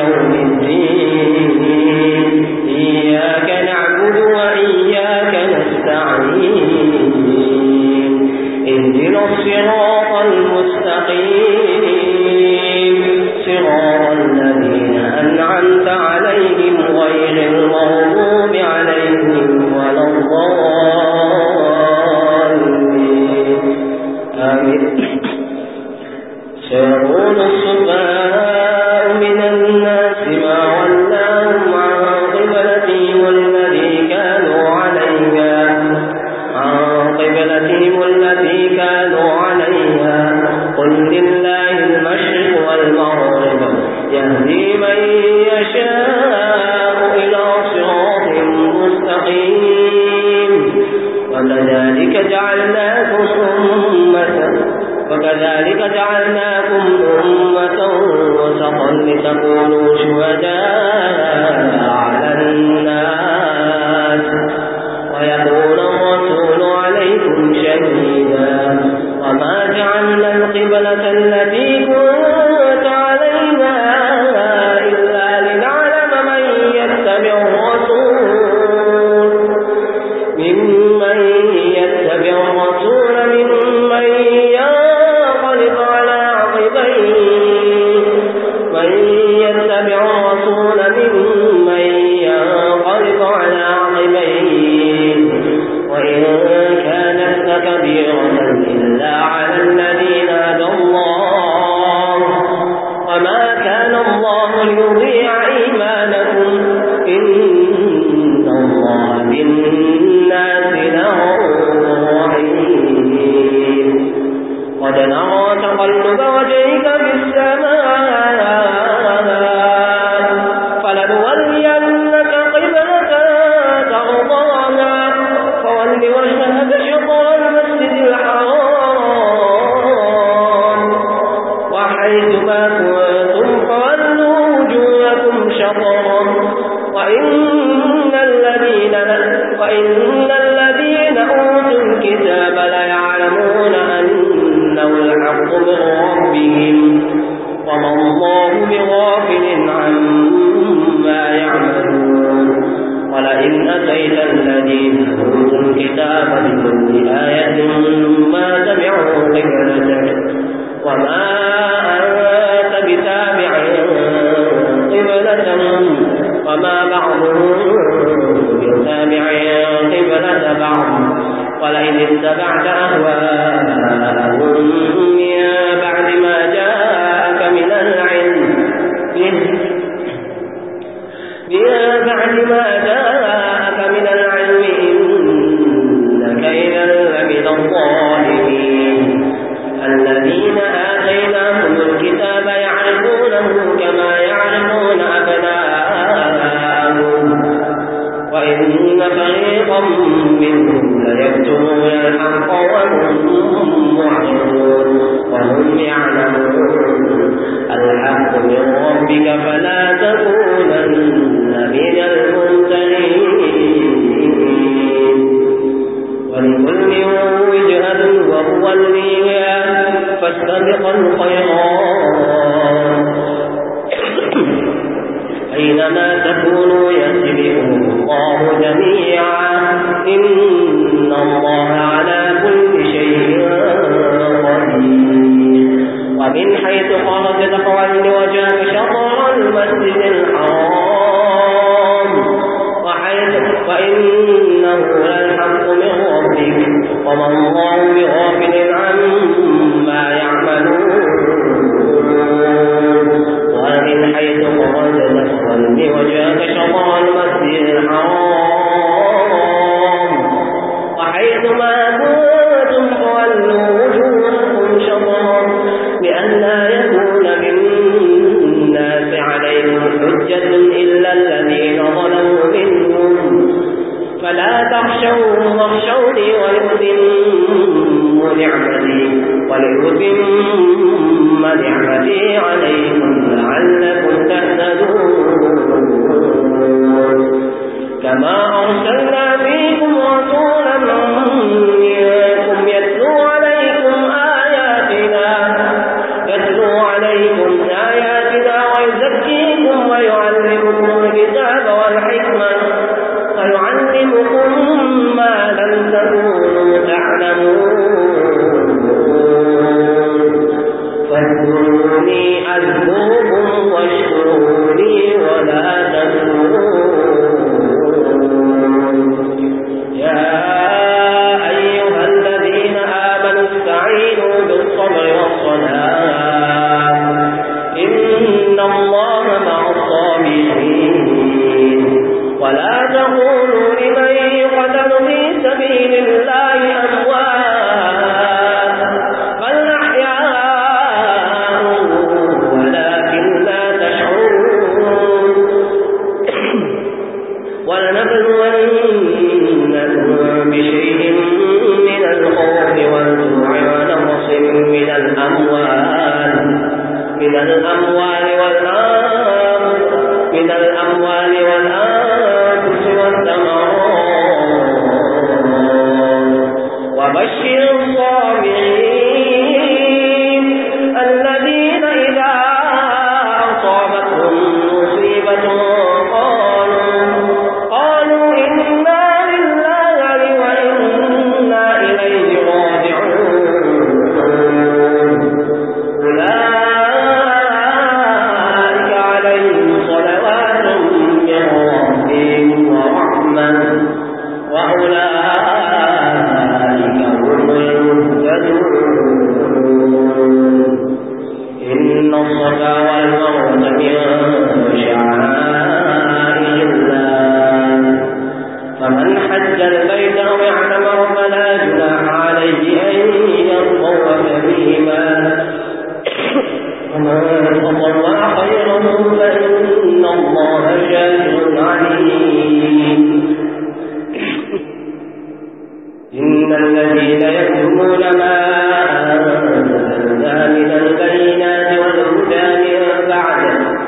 يوم الدين إياك نعبد وإياك نستعين اهدنا الصراط المستقيم صراط الذين أنعمت عليهم غير المغضوب عليهم ولا الضالين آمين. سيقول السفهاء من الناس ما ولاهم عن قبلتهم التي كانوا عليها قل لله المشرق والمغرب يهدي من يشاء إلى صراط مستقيم وكذلك جعلناكم أمة وسطا لتكونوا شهداء على الناس ويكون الرسول عليكم شهيدا وما جعلنا القبلة التي كنت عليها إلا لنعلم من يتبع الرسول ممن ينقلب على عقبيه وإن كانت لكبيرة إلا على الذين هدى الله وما كان الله ليضيع إيمانكم إن الله بالناس لرؤوف رحيم قد نرى تقلب وجهك في السماء فلنولينك قبلة ترضاها فول وجهك شطر المسجد الحرام وحيث ما كنتم فولوا وجوهكم شطرا وإن الذين أوتوا الكتاب ليعلمون أنه الحق من ربهم وما الله بغافل عما يعملون ولئن أتيت الذين أوتوا الكتاب بكل آية ما تبعوا قبلتك وما أنت بتابع قبلتهم وما بعضهم بتابع قبلة بعض ولئن اتبعت أهواءهم من بعد ما جاءك من العلم إنك إذا لمن الظالمين الذين آتيناهم الكتاب يعرفونه كما يعرفون أبناءهم وإن فريقا منهم ليكتمون الحق وهم معرضون وهم يعلمون الحق من ربك فلا تكونن من الممترين ولكل وجهة وموليها فاستبقوا الخيرات أينما تكونوا يأتي بكم الله جميعا إن الله على كل شيء قدير ومن حيث خرجت فول وجهك شطر المسجد الحرام وإنه للحق من ربك وما الله بغافل عما يعملون ومن حيث خرجت فول وجهك شطر المسجد الحرام وحيث ما كنتم فولوا وجوهكم شطرا لئلا يكون للناس عليكم حجة إلا الذين ظلموا منهم فلا تخشوهم واخشوني ولأتم نعمتي عليكم لعلكم تهتدون كما أرسلنا فيكم رسولا منكم يتلو عليكم آياتنا ويزكيكم وبشر الصابرين الذين إذا أصابتهم مصيبة قالوا إنا لله وإنا إليه راجعون أولئك عليهم صلوات من ربهم ورحمة وأولئك هم المهتدون إن الصفا والمروة من شعائر الله فمن حج البيت أو اعتمر فلا جناح عليه أن يطوف بهما ومن تطوع خيرا فإن الله شاكر عليم إن الذين يكتمون ما أنزلنا من البينات والهدى من بعد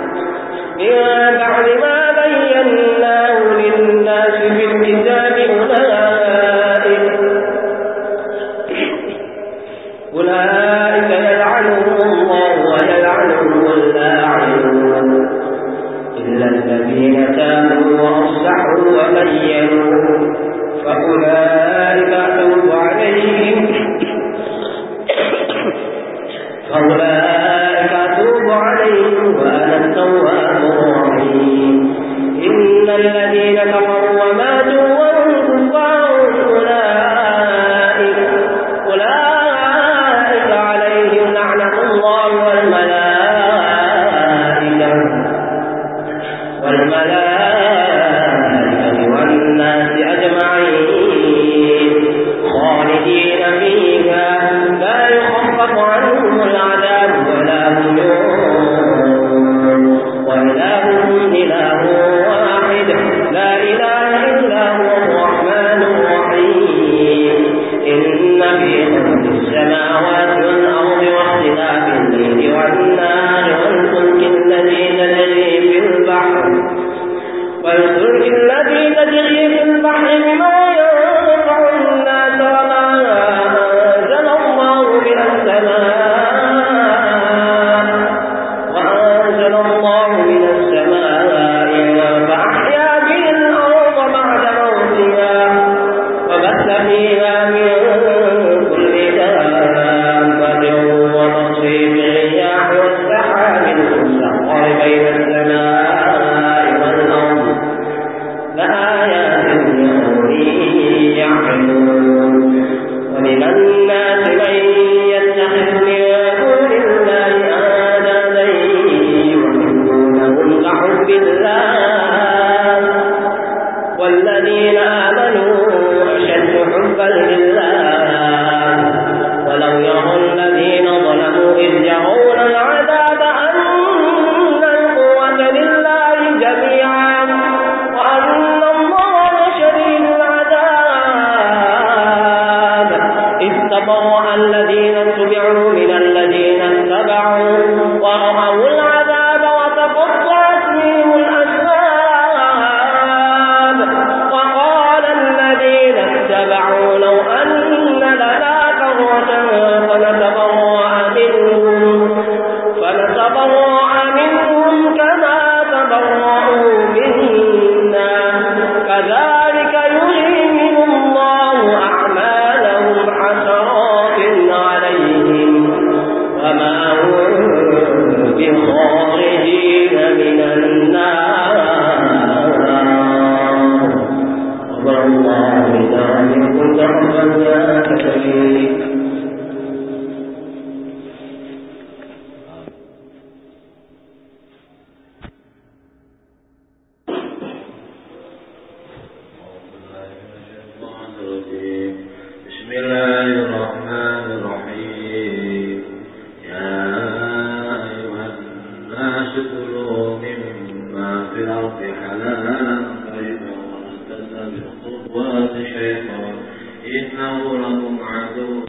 ما بيناه للناس في الكتاب أولئك يلعنهم الله ويلعنهم اللاعنون إلا الذين تابوا وأصلحوا وبينوا فأولئك أتوب عليهم وأنا التواب الرحيم إن الذين كفروا وماتوا وهم كفار أولئك عليهم لعنة الله والملائكة والناس أجمعين خالدين فيها لا يخفف عنهم العذاب ولا هم ينظرون وإلههم إله واحد لا إله إلا هو الرحمن الرحيم إن في خلق السماوات والأرض واختلاف الليل والنهار والفلك الذي تجري في البحر بما ينفع الناس وما أنزل الله من السماء فأحيا به الأرض بعد موتها وبث فيها من كل دابة وتصريف الرياح والسحاب المسخر بين السماء والأرض لآيات لقوم يعقلون ومن الناس من يتخذ من دون الله أندادا يحبونهم كحب الله والذين آمنوا أشد حبا لله ولو يرى الذين ظلموا إذ يرون العذاب أن القوة لله جميعا وأن الله شديد العذاب إذ تبرأ الذين اتبعوا من الذين اتبعوا ورأوا العذاب وتقطعت بهم الأسباب وقال الذين اتبعوا لو أن لنا كرة فنتبرأ منهم كما تبرأوا منا كذلك يريهم الله أعمالهم حسرات عليهم وما هم بخارجين من النار والله بذلك ربنا كريم. بسم الله الرحمن الرحيم. يا أيها الناس كلوا مما في الأرض حلالا طيبا ولا تتبعوا خطوات الشيطان إنه لكم عدو